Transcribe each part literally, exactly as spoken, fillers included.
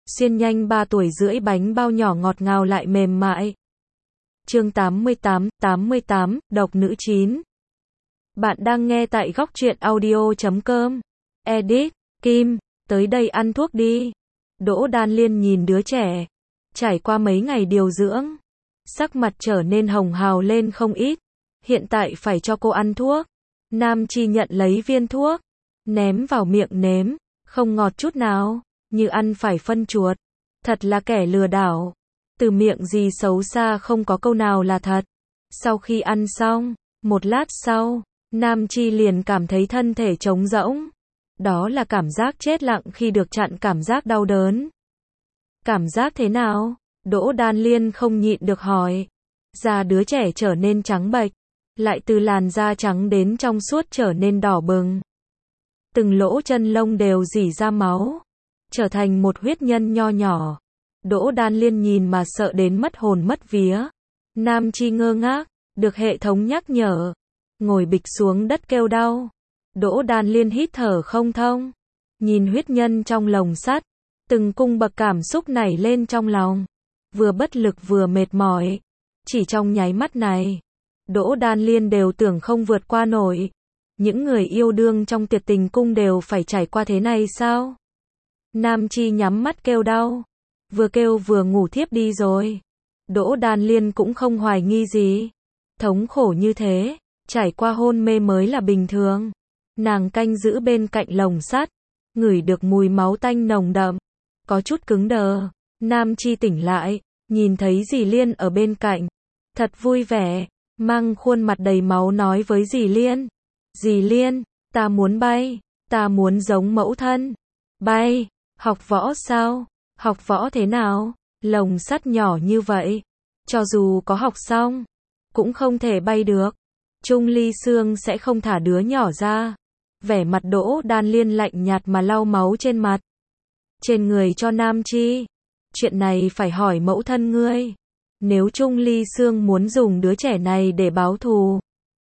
xiên nhanh ba tuổi rưỡi bánh bao nhỏ ngọt ngào lại mềm mại. Chương tám mươi tám, tám mươi tám, độc nữ chín. Bạn đang nghe tại góc truyện audio chấm com. Edit, Kim, tới đây ăn thuốc đi. Đỗ Đan Liên nhìn đứa trẻ. Trải qua mấy ngày điều dưỡng, sắc mặt trở nên hồng hào lên không ít. Hiện tại phải cho cô ăn thuốc. Nam Chi nhận lấy viên thuốc, ném vào miệng nếm, không ngọt chút nào, như ăn phải phân chuột. Thật là kẻ lừa đảo. Từ miệng gì xấu xa không có câu nào là thật. Sau khi ăn xong, một lát sau, Nam Chi liền cảm thấy thân thể trống rỗng. Đó là cảm giác chết lặng khi được chặn cảm giác đau đớn. Cảm giác thế nào? Đỗ Đan Liên không nhịn được hỏi. Da đứa trẻ trở nên trắng bệch, lại từ làn da trắng đến trong suốt trở nên đỏ bừng. Từng lỗ chân lông đều rỉ ra máu, trở thành một huyết nhân nho nhỏ. Đỗ Đan Liên nhìn mà sợ đến mất hồn mất vía. Nam Chi ngơ ngác, được hệ thống nhắc nhở, ngồi bịch xuống đất kêu đau. Đỗ Đan Liên hít thở không thông, nhìn huyết nhân trong lồng sắt, từng cung bậc cảm xúc nảy lên trong lòng, vừa bất lực vừa mệt mỏi. Chỉ trong nháy mắt này, Đỗ Đan Liên đều tưởng không vượt qua nổi. Những người yêu đương trong tiệc tình cung đều phải trải qua thế này sao? Nam Chi nhắm mắt kêu đau, vừa kêu vừa ngủ thiếp đi rồi. Đỗ Đan Liên cũng không hoài nghi gì. Thống khổ như thế, trải qua hôn mê mới là bình thường. Nàng canh giữ bên cạnh lồng sắt, ngửi được mùi máu tanh nồng đậm, có chút cứng đờ. Nam Chi tỉnh lại, nhìn thấy dì Liên ở bên cạnh, thật vui vẻ, mang khuôn mặt đầy máu nói với dì Liên. Dì Liên, ta muốn bay, ta muốn giống mẫu thân. Bay, học võ sao? Học võ thế nào? Lồng sắt nhỏ như vậy, cho dù có học xong, cũng không thể bay được. Trung Ly Sương sẽ không thả đứa nhỏ ra. Vẻ mặt Đỗ Đan Liên lạnh nhạt mà lau máu trên mặt, trên người cho Nam Chi. Chuyện này phải hỏi mẫu thân ngươi. Nếu Trung Ly Sương muốn dùng đứa trẻ này để báo thù,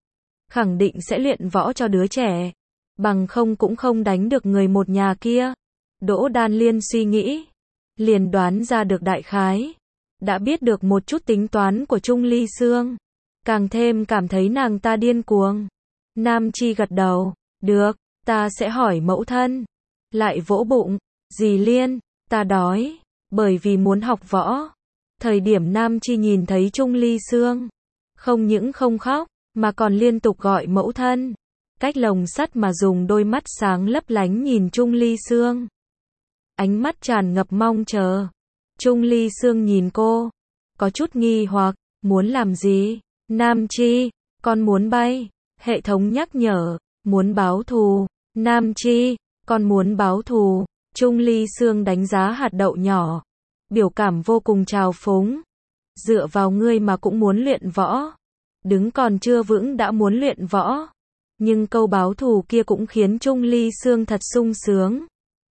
khẳng định sẽ luyện võ cho đứa trẻ, bằng không cũng không đánh được người một nhà kia. Đỗ Đan Liên suy nghĩ, liền đoán ra được đại khái, đã biết được một chút tính toán của Trung Ly Sương, càng thêm cảm thấy nàng ta điên cuồng. Nam Chi gật đầu, được, ta sẽ hỏi mẫu thân. Lại vỗ bụng, dì Liên, ta đói, bởi vì muốn học võ. Thời điểm Nam Chi nhìn thấy Trung Ly Sương, không những không khóc, mà còn liên tục gọi mẫu thân. Cách lồng sắt mà dùng đôi mắt sáng lấp lánh nhìn Trung Ly Sương, ánh mắt tràn ngập mong chờ. Trung Ly Sương nhìn cô, có chút nghi hoặc, muốn làm gì? Nam Chi, con muốn bay. Hệ thống nhắc nhở, muốn báo thù. Nam Chi, con muốn báo thù. Trung Ly Sương đánh giá hạt đậu nhỏ, biểu cảm vô cùng trào phúng. Dựa vào ngươi mà cũng muốn luyện võ. Đứng còn chưa vững đã muốn luyện võ. Nhưng câu báo thù kia cũng khiến Trung Ly Sương thật sung sướng.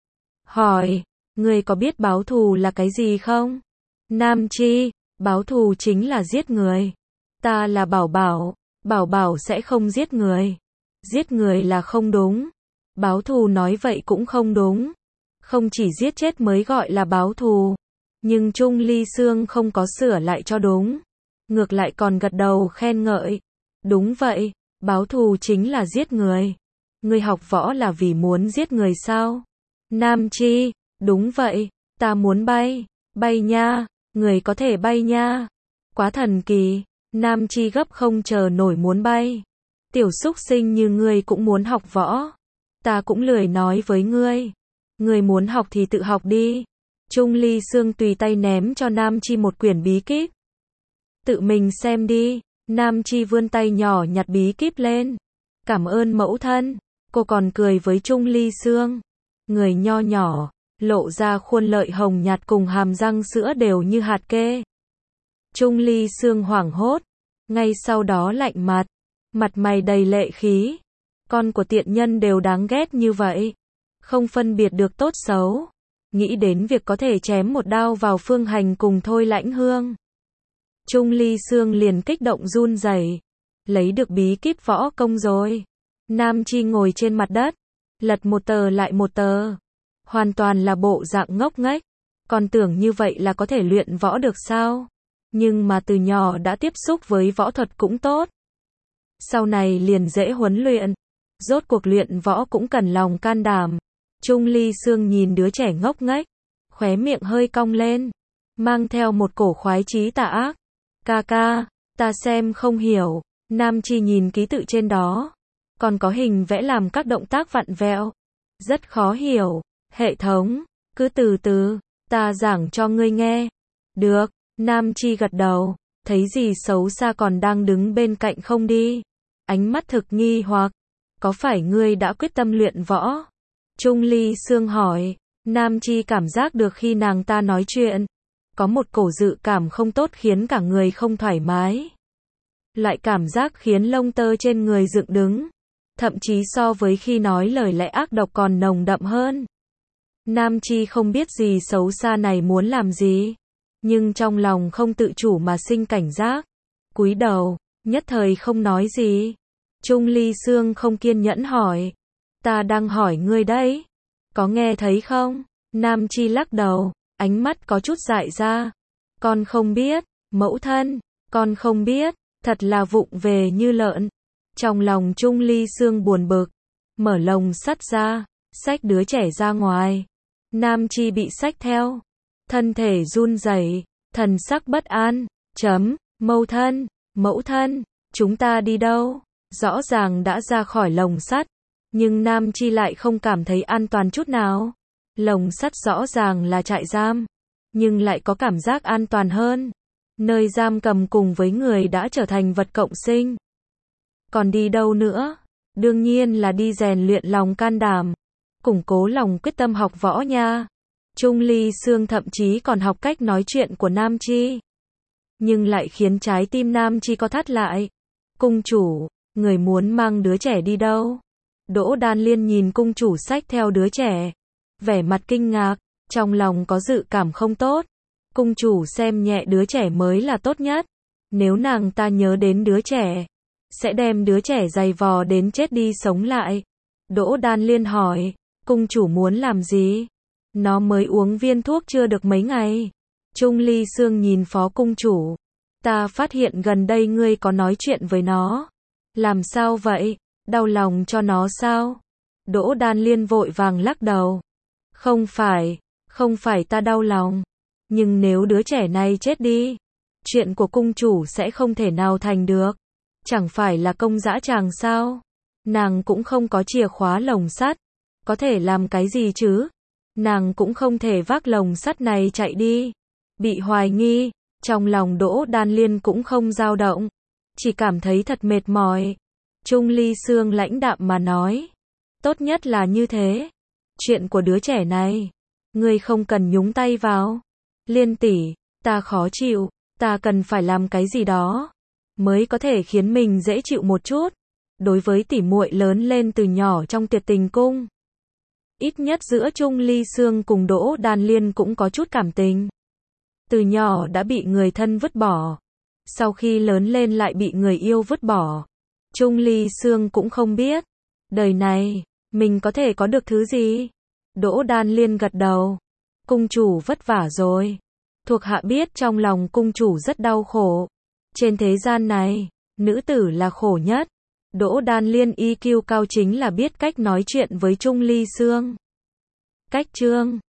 Hỏi, ngươi có biết báo thù là cái gì không? Nam Chi, báo thù chính là giết người. Ta là Bảo Bảo, Bảo Bảo sẽ không giết người. Giết người là không đúng. Báo thù nói vậy cũng không đúng. Không chỉ giết chết mới gọi là báo thù. Nhưng Trung Ly Sương không có sửa lại cho đúng. Ngược lại còn gật đầu khen ngợi. Đúng vậy, báo thù chính là giết người. Ngươi học võ là vì muốn giết người sao? Nam Chi, đúng vậy, ta muốn bay. Bay nha, người có thể bay nha. Quá thần kỳ. Nam Chi gấp không chờ nổi muốn bay. Tiểu súc sinh như ngươi cũng muốn học võ. Ta cũng lười nói với ngươi. Ngươi muốn học thì tự học đi. Trung Ly Sương tùy tay ném cho Nam Chi một quyển bí kíp. Tự mình xem đi. Nam Chi vươn tay nhỏ nhặt bí kíp lên. Cảm ơn mẫu thân. Cô còn cười với Trung Ly Sương. Người nho nhỏ, lộ ra khuôn lợi hồng nhạt cùng hàm răng sữa đều như hạt kê. Trung Ly Sương hoảng hốt, ngay sau đó lạnh mặt, mặt mày đầy lệ khí. Con của tiện nhân đều đáng ghét như vậy, không phân biệt được tốt xấu. Nghĩ đến việc có thể chém một đao vào Phương Hành cùng Thôi Lãnh Hương, Trung Ly Sương liền kích động run rẩy. Lấy được bí kíp võ công rồi. Nam Chi ngồi trên mặt đất, lật một tờ lại một tờ, hoàn toàn là bộ dạng ngốc nghếch. Còn tưởng như vậy là có thể luyện võ được sao? Nhưng mà từ nhỏ đã tiếp xúc với võ thuật cũng tốt. Sau này liền dễ huấn luyện. Rốt cuộc luyện võ cũng cần lòng can đảm. Chung Ly Sương nhìn đứa trẻ ngốc nghếch, khóe miệng hơi cong lên, mang theo một cổ khoái chí tà ác. Ca ca, ta xem không hiểu. Nam Chi nhìn ký tự trên đó, còn có hình vẽ làm các động tác vặn vẹo. Rất khó hiểu. Hệ thống, cứ từ từ, ta giảng cho ngươi nghe. Được, Nam Chi gật đầu, thấy gì xấu xa còn đang đứng bên cạnh không đi. Ánh mắt thực nghi hoặc, có phải ngươi đã quyết tâm luyện võ? Chung Ly Sương hỏi. Nam Chi cảm giác được khi nàng ta nói chuyện, có một cổ dự cảm không tốt khiến cả người không thoải mái. Loại cảm giác khiến lông tơ trên người dựng đứng, thậm chí so với khi nói lời lẽ ác độc còn nồng đậm hơn. Nam Chi không biết gì xấu xa này muốn làm gì, nhưng trong lòng không tự chủ mà sinh cảnh giác. Cúi đầu, nhất thời không nói gì. Chung Ly Sương không kiên nhẫn hỏi. Ta đang hỏi ngươi đấy. Có nghe thấy không? Nam Chi lắc đầu, ánh mắt có chút dại ra. Con không biết, mẫu thân, con không biết, thật là vụng về như lợn. Trong lòng Chung Ly Sương buồn bực, mở lồng sắt ra, xách đứa trẻ ra ngoài. Nam Chi bị xách theo, thân thể run rẩy, thần sắc bất an. Chấm, mẫu thân, mẫu thân, chúng ta đi đâu? Rõ ràng đã ra khỏi lồng sắt, nhưng Nam Chi lại không cảm thấy an toàn chút nào. Lồng sắt rõ ràng là trại giam, nhưng lại có cảm giác an toàn hơn. Nơi giam cầm cùng với người đã trở thành vật cộng sinh. Còn đi đâu nữa? Đương nhiên là đi rèn luyện lòng can đảm, củng cố lòng quyết tâm học võ nha. Chung Ly Sương thậm chí còn học cách nói chuyện của Nam Chi, nhưng lại khiến trái tim Nam Chi co thắt lại. Cung chủ, người muốn mang đứa trẻ đi đâu? Đỗ Đan Liên nhìn cung chủ xách theo đứa trẻ, vẻ mặt kinh ngạc, trong lòng có dự cảm không tốt. Cung chủ xem nhẹ đứa trẻ mới là tốt nhất. Nếu nàng ta nhớ đến đứa trẻ, sẽ đem đứa trẻ giày vò đến chết đi sống lại. Đỗ Đan Liên hỏi, cung chủ muốn làm gì? Nó mới uống viên thuốc chưa được mấy ngày. Chung Ly Sương nhìn phó cung chủ. Ta phát hiện gần đây ngươi có nói chuyện với nó. Làm sao vậy? Đau lòng cho nó sao? Đỗ Đan Liên vội vàng lắc đầu. Không phải, không phải ta đau lòng. Nhưng nếu đứa trẻ này chết đi, chuyện của cung chủ sẽ không thể nào thành được. Chẳng phải là công dã tràng sao? Nàng cũng không có chìa khóa lồng sắt, có thể làm cái gì chứ? Nàng cũng không thể vác lồng sắt này chạy đi. Bị hoài nghi, trong lòng Đỗ Đan Liên cũng không dao động, chỉ cảm thấy thật mệt mỏi. Chung Ly Sương lãnh đạm mà nói, tốt nhất là như thế. Chuyện của đứa trẻ này, ngươi không cần nhúng tay vào. Liên tỷ, ta khó chịu, ta cần phải làm cái gì đó mới có thể khiến mình dễ chịu một chút. Đối với tỷ muội lớn lên từ nhỏ trong Tuyệt Tình Cung, ít nhất giữa Chung Ly Sương cùng Đỗ Đan Liên cũng có chút cảm tình. Từ nhỏ đã bị người thân vứt bỏ, sau khi lớn lên lại bị người yêu vứt bỏ. Chung Ly Sương cũng không biết, đời này, mình có thể có được thứ gì. Đỗ Đan Liên gật đầu. Cung chủ vất vả rồi. Thuộc hạ biết trong lòng cung chủ rất đau khổ. Trên thế gian này, nữ tử là khổ nhất. Đỗ Đan Liên i kiu cao chính là biết cách nói chuyện với Chung Ly Sương. Cách chương